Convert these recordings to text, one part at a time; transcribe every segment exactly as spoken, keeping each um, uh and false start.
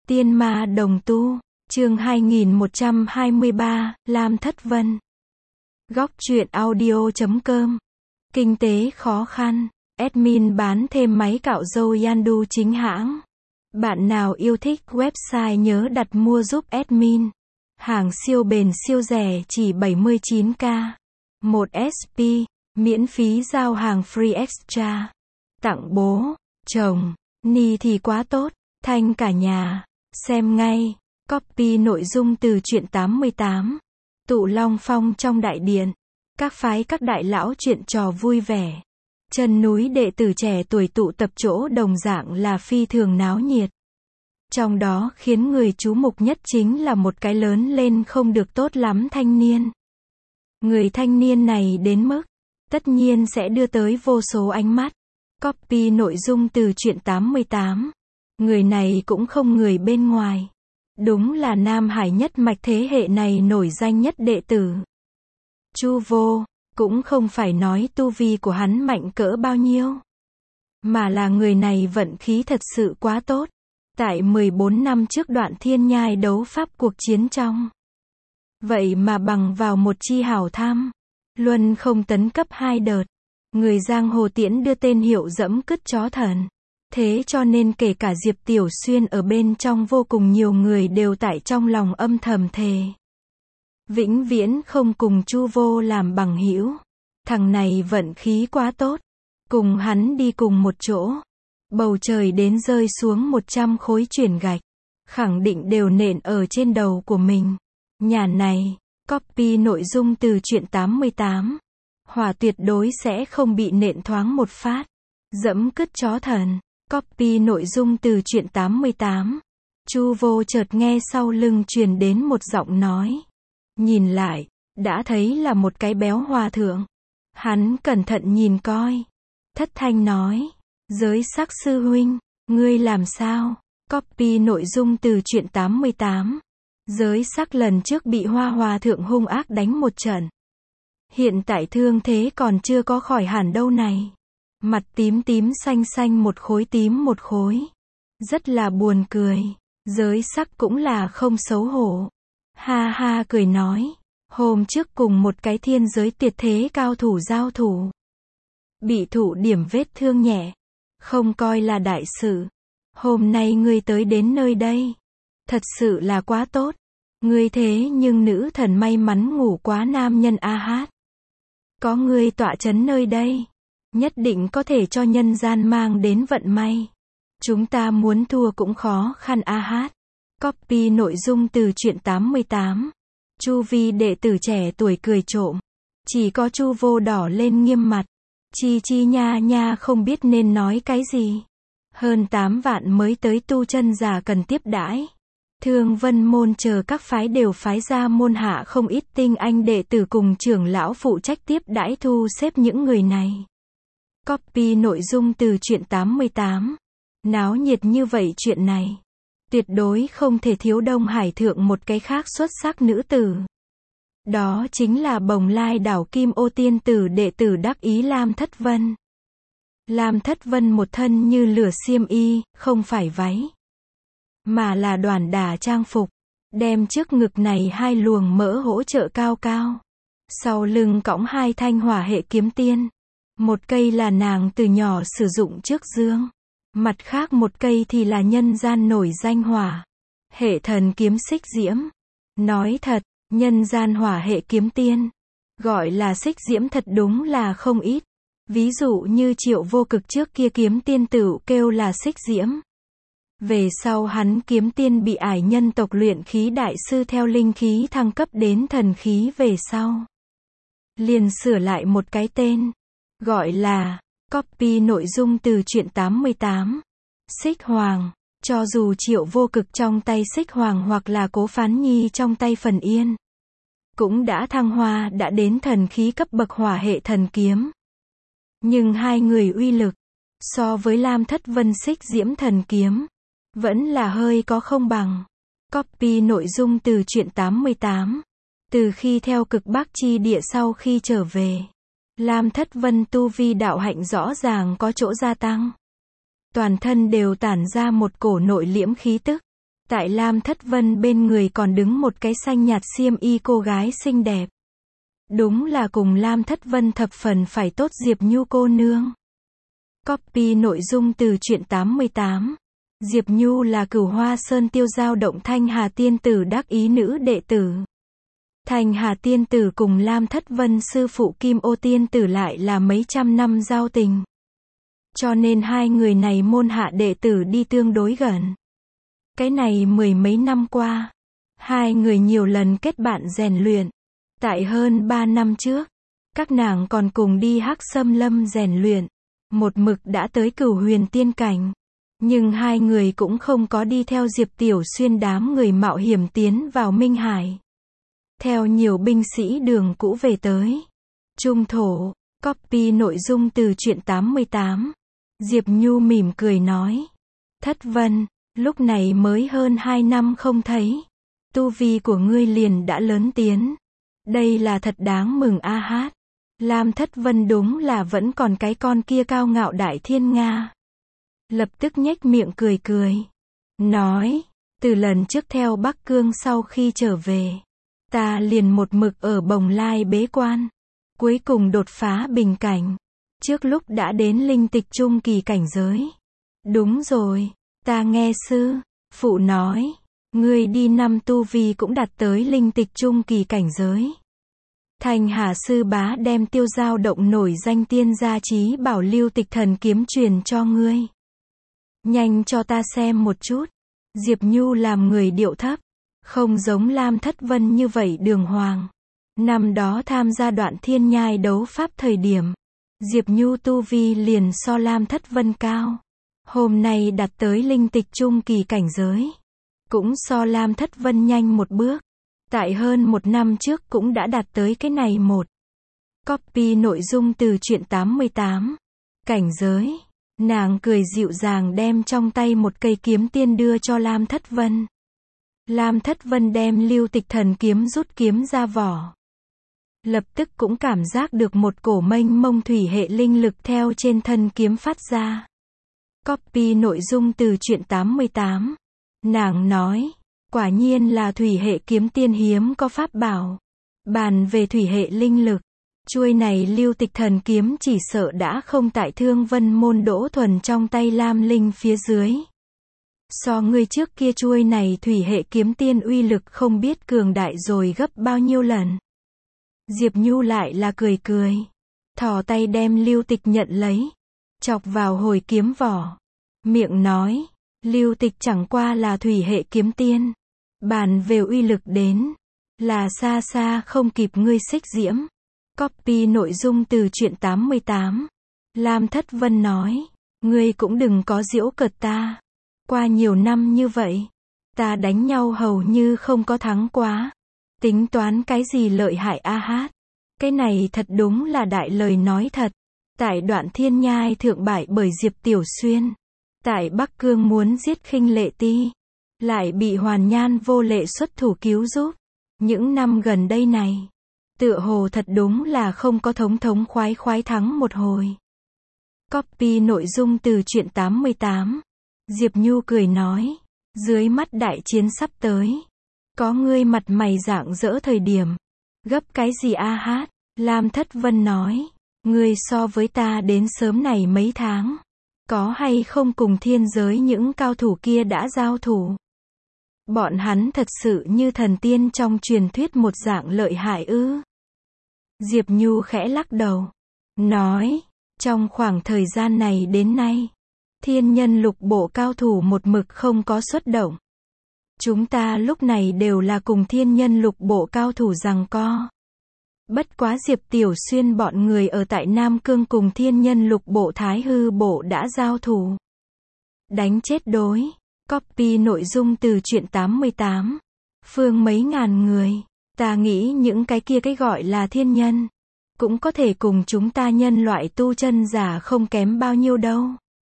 Tiên ma đồng tu, chương hai nghìn một trăm hai mươi ba, Lam Thất Vân. Góc truyện audio chấm com. Kinh tế khó khăn, admin bán thêm máy cạo râu Yandu chính hãng. Bạn nào yêu thích website nhớ đặt mua giúp admin. Hàng siêu bền siêu rẻ chỉ bảy mươi chín k. một ét pê, miễn phí giao hàng free extra. Tặng bố, chồng, ni thì quá tốt, thanh cả nhà. Xem ngay, copy nội dung từ truyện tám mươi tám. Tụ Long Phong trong đại điện. Các phái các đại lão chuyện trò vui vẻ. Chân núi đệ tử trẻ tuổi tụ tập chỗ đồng dạng là phi thường náo nhiệt. Trong đó khiến người chú mục nhất chính là một cái lớn lên không được tốt lắm thanh niên. Người thanh niên này đến mức, tất nhiên sẽ đưa tới vô số ánh mắt. Copy nội dung từ truyện tám mươi tám. Người này cũng không người bên ngoài. Đúng là Nam Hải nhất mạch thế hệ này nổi danh nhất đệ tử. Chu Vô, cũng không phải nói tu vi của hắn mạnh cỡ bao nhiêu. Mà là người này vận khí thật sự quá tốt. Tại mười bốn năm trước đoạn thiên nhai đấu pháp cuộc chiến trong. Vậy mà bằng vào một chi hảo tham. Luân không tấn cấp hai đợt. Người giang hồ tiễn đưa tên hiệu dẫm cứt chó thần. Thế cho nên kể cả Diệp Tiểu Xuyên ở bên trong vô cùng nhiều người đều tại trong lòng âm thầm thề. Vĩnh viễn không cùng Chu Vô làm bằng hữu. Thằng này vận khí quá tốt. Cùng hắn đi cùng một chỗ. Bầu trời đến rơi xuống một trăm khối chuyển gạch. Khẳng định đều nện ở trên đầu của mình. Nhà này, copy nội dung từ truyện tám mươi tám. Hỏa tuyệt đối sẽ không bị nện thoáng một phát. Dẫm cứt chó thần. Copy nội dung từ truyện tám mươi tám. Chu Vô chợt nghe sau lưng truyền đến một giọng nói. Nhìn lại, đã thấy là một cái béo hòa thượng. Hắn cẩn thận nhìn coi. Thất thanh nói. Giới sắc sư huynh, ngươi làm sao? Copy nội dung từ truyện tám mươi tám. Giới sắc lần trước bị Hoa Hòa thượng hung ác đánh một trận. Hiện tại thương thế còn chưa có khỏi hẳn đâu này. Mặt tím tím xanh xanh một khối tím một khối. Rất là buồn cười. Giới sắc cũng là không xấu hổ. Ha ha cười nói. Hôm trước cùng một cái thiên giới tuyệt thế cao thủ giao thủ. Bị thụ điểm vết thương nhẹ. Không coi là đại sự. Hôm nay ngươi tới đến nơi đây. Thật sự là quá tốt. Ngươi thế nhưng nữ thần may mắn ngủ quá nam nhân a hát. Có ngươi tọa chấn nơi đây. Nhất định có thể cho nhân gian mang đến vận may. Chúng ta muốn thua cũng khó khăn a hát. Copy nội dung từ truyện tám mươi tám. Chu vi đệ tử trẻ tuổi cười trộm. Chỉ có Chu Vô đỏ lên nghiêm mặt. Chi chi nha nha không biết nên nói cái gì. Hơn tám vạn mới tới tu chân giả cần tiếp đãi. Thương Vân môn chờ các phái đều phái ra môn hạ không ít tinh anh đệ tử cùng trưởng lão phụ trách tiếp đãi thu xếp những người này. Copy nội dung từ truyện tám mươi tám. Náo nhiệt như vậy chuyện này. Tuyệt đối không thể thiếu Đông Hải thượng một cái khác xuất sắc nữ tử. Đó chính là Bồng Lai đảo Kim Ô tiên tử đệ tử đắc ý Lam Thất Vân. Lam Thất Vân một thân như lửa xiêm y, không phải váy. Mà là đoàn đà trang phục. Đem trước ngực này hai luồng mỡ hỗ trợ cao cao. Sau lưng cõng hai thanh hỏa hệ kiếm tiên. Một cây là nàng từ nhỏ sử dụng trước dương. Mặt khác một cây thì là nhân gian nổi danh hỏa. Hệ thần kiếm xích diễm. Nói thật, nhân gian hỏa hệ kiếm tiên. Gọi là xích diễm thật đúng là không ít. Ví dụ như Triệu Vô Cực trước kia kiếm tiên tử kêu là xích diễm. Về sau hắn kiếm tiên bị ải nhân tộc luyện khí đại sư theo linh khí thăng cấp đến thần khí về sau. Liền sửa lại một cái tên. Gọi là, copy nội dung từ truyện tám mươi tám. Xích Hoàng. Cho dù Triệu Vô Cực trong tay Xích Hoàng hoặc là Cố Phán Nhi trong tay Phần Yên. Cũng đã thăng hoa đã đến thần khí cấp bậc hỏa hệ thần kiếm. Nhưng hai người uy lực. So với Lam Thất Vân xích diễm thần kiếm. Vẫn là hơi có không bằng. Copy nội dung từ truyện tám mươi tám. Từ khi theo cực Bắc chi địa sau khi trở về. Lam Thất Vân tu vi đạo hạnh rõ ràng có chỗ gia tăng. Toàn thân đều tản ra một cổ nội liễm khí tức. Tại Lam Thất Vân bên người còn đứng một cái xanh nhạt xiêm y cô gái xinh đẹp. Đúng là cùng Lam Thất Vân thập phần phải tốt Diệp Nhu cô nương. Copy nội dung từ truyện tám mươi tám. Diệp Nhu là Cửu Hoa Sơn Tiêu Giao Động Thanh Hà Tiên Tử đắc ý nữ đệ tử. Thanh Hà Tiên Tử cùng Lam Thất Vân sư phụ Kim Ô Tiên Tử lại là mấy trăm năm giao tình. Cho nên hai người này môn hạ đệ tử đi tương đối gần. Cái này mười mấy năm qua, hai người nhiều lần kết bạn rèn luyện. Tại hơn ba năm trước, các nàng còn cùng đi Hắc Sâm Lâm rèn luyện, một mực đã tới Cửu Huyền Tiên cảnh. Nhưng hai người cũng không có đi theo Diệp Tiểu Xuyên đám người mạo hiểm tiến vào Minh Hải. Theo nhiều binh sĩ đường cũ về tới Trung Thổ. Copy nội dung từ truyện tám mươi tám. Diệp Nhu mỉm cười nói. Thất Vân, lúc này mới hơn hai năm không thấy. Tu vi của ngươi liền đã lớn tiến. Đây là thật đáng mừng a hát. Lam Thất Vân đúng là vẫn còn cái con kia cao ngạo đại thiên Nga. Lập tức nhếch miệng cười cười. Nói, từ lần trước theo Bắc Cương sau khi trở về, ta liền một mực ở Bồng Lai bế quan. Cuối cùng đột phá bình cảnh. Trước lúc đã đến linh tịch trung kỳ cảnh giới. Đúng rồi, ta nghe sư phụ nói, ngươi đi năm tu vi cũng đạt tới linh tịch trung kỳ cảnh giới. Thanh Hà sư bá đem Tiêu Giao Động nổi danh tiên gia trí bảo Lưu Tịch Thần kiếm truyền cho ngươi. Nhanh cho ta xem một chút. Diệp Nhu làm người điệu thấp, không giống Lam Thất Vân như vậy đường hoàng. Năm đó tham gia đoạn thiên nhai đấu pháp thời điểm, Diệp Nhu tu vi liền so Lam Thất Vân cao. Hôm nay đạt tới linh tịch trung kỳ cảnh giới, cũng so Lam Thất Vân nhanh một bước. Tại hơn một năm trước cũng đã đạt tới cái này một. Copy nội dung từ truyện tám mươi tám. Cảnh giới. Nàng cười dịu dàng đem trong tay một cây kiếm tiên đưa cho Lam Thất Vân. Lam Thất Vân đem Lưu Tịch Thần kiếm rút kiếm ra vỏ. Lập tức cũng cảm giác được một cổ mênh mông thủy hệ linh lực theo trên thân kiếm phát ra. Copy nội dung từ truyện tám mươi tám. Nàng nói, quả nhiên là thủy hệ kiếm tiên hiếm có pháp bảo. Bàn về thủy hệ linh lực, chuôi này Lưu Tịch Thần kiếm chỉ sợ đã không tại Thương Vân môn Đỗ Thuần trong tay Lam Linh phía dưới. So người trước kia chuôi này thủy hệ kiếm tiên uy lực không biết cường đại rồi gấp bao nhiêu lần. Diệp Nhu lại là cười cười, thò tay đem Lưu Tịch nhận lấy, chọc vào hồi kiếm vỏ. Miệng nói, Lưu Tịch chẳng qua là thủy hệ kiếm tiên. Bàn về uy lực đến, là xa xa không kịp ngươi Xích Diễm. Copy nội dung từ truyện tám mươi tám. Lam Thất Vân nói, ngươi cũng đừng có giễu cợt ta. Qua nhiều năm như vậy, ta đánh nhau hầu như không có thắng quá. Tính toán cái gì lợi hại a hát. Cái này thật đúng là đại lời nói thật. Tại đoạn thiên nhai thượng bại bởi Diệp Tiểu Xuyên. Tại Bắc Cương muốn giết Khinh Lệ Ti, lại bị Hoàn Nhan vô lệ xuất thủ cứu giúp. Những năm gần đây này, tựa hồ thật đúng là không có thống thống khoái khoái thắng một hồi. Copy nội dung từ truyện tám mươi tám. Diệp Nhu cười nói, dưới mắt đại chiến sắp tới, có ngươi mặt mày rạng rỡ thời điểm, gấp cái gì a hát. Lam Thất Vân nói, ngươi so với ta đến sớm này mấy tháng, có hay không cùng thiên giới những cao thủ kia đã giao thủ? Bọn hắn thật sự như thần tiên trong truyền thuyết một dạng lợi hại ư? Diệp Nhu khẽ lắc đầu, nói, trong khoảng thời gian này đến nay, thiên nhân lục bộ cao thủ một mực không có xuất động. Chúng ta lúc này đều là cùng thiên nhân lục bộ cao thủ giằng co. Bất quá Diệp Tiểu Xuyên bọn người ở tại Nam Cương cùng thiên nhân lục bộ Thái Hư bộ đã giao thủ. Đánh chết đối. Copy nội dung từ truyện tám mươi tám. Phương mấy ngàn người. Ta nghĩ những cái kia cái gọi là thiên nhân, cũng có thể cùng chúng ta nhân loại tu chân giả không kém bao nhiêu đâu.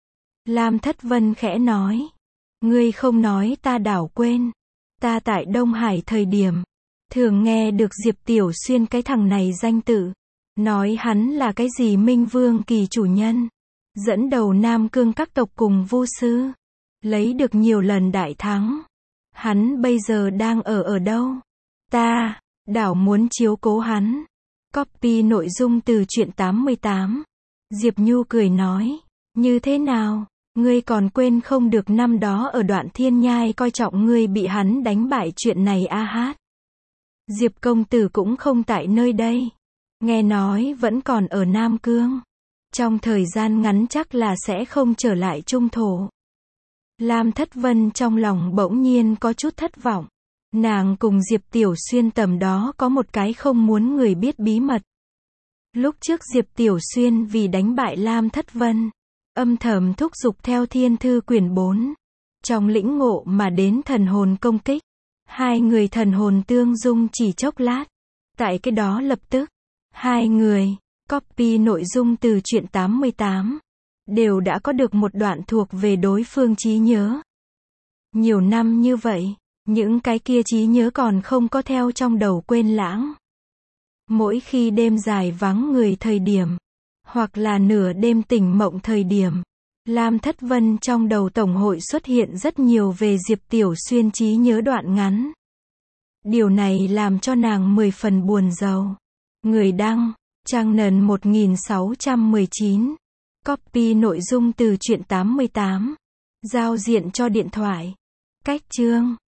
Lam Thất Vân khẽ nói. Ngươi không nói ta đảo quên. Ta tại Đông Hải thời điểm, thường nghe được Diệp Tiểu Xuyên cái thằng này danh tự. Nói hắn là cái gì Minh Vương kỳ chủ nhân. Dẫn đầu Nam Cương các tộc cùng vu sư. Lấy được nhiều lần đại thắng. Hắn bây giờ đang ở ở đâu? Ta, đảo muốn chiếu cố hắn. Copy nội dung từ truyện tám mươi tám. Diệp Nhu cười nói, như thế nào? Ngươi còn quên không được năm đó ở Đoạn Thiên Nhai coi trọng ngươi bị hắn đánh bại chuyện này a hát. Diệp công tử cũng không tại nơi đây. Nghe nói vẫn còn ở Nam Cương. Trong thời gian ngắn chắc là sẽ không trở lại trung thổ. Lam Thất Vân trong lòng bỗng nhiên có chút thất vọng. Nàng cùng Diệp Tiểu Xuyên tầm đó có một cái không muốn người biết bí mật. Lúc trước Diệp Tiểu Xuyên vì đánh bại Lam Thất Vân, âm thầm thúc giục theo Thiên Thư quyển bốn. Trong lĩnh ngộ mà đến thần hồn công kích. Hai người thần hồn tương dung chỉ chốc lát. Tại cái đó lập tức, hai người, copy nội dung từ truyện tám mươi tám, đều đã có được một đoạn thuộc về đối phương trí nhớ. Nhiều năm như vậy, những cái kia trí nhớ còn không có theo trong đầu quên lãng. Mỗi khi đêm dài vắng người thời điểm, hoặc là nửa đêm tỉnh mộng thời điểm, Lam Thất Vân trong đầu tổng hội xuất hiện rất nhiều về Diệp Tiểu Xuyên trí nhớ đoạn ngắn. Điều này làm cho nàng mười phần buồn rầu. Người đăng, Trang Nần một nghìn sáu trăm mười chín. Copy nội dung từ truyện tám mươi tám. Giao diện cho điện thoại. Cách chương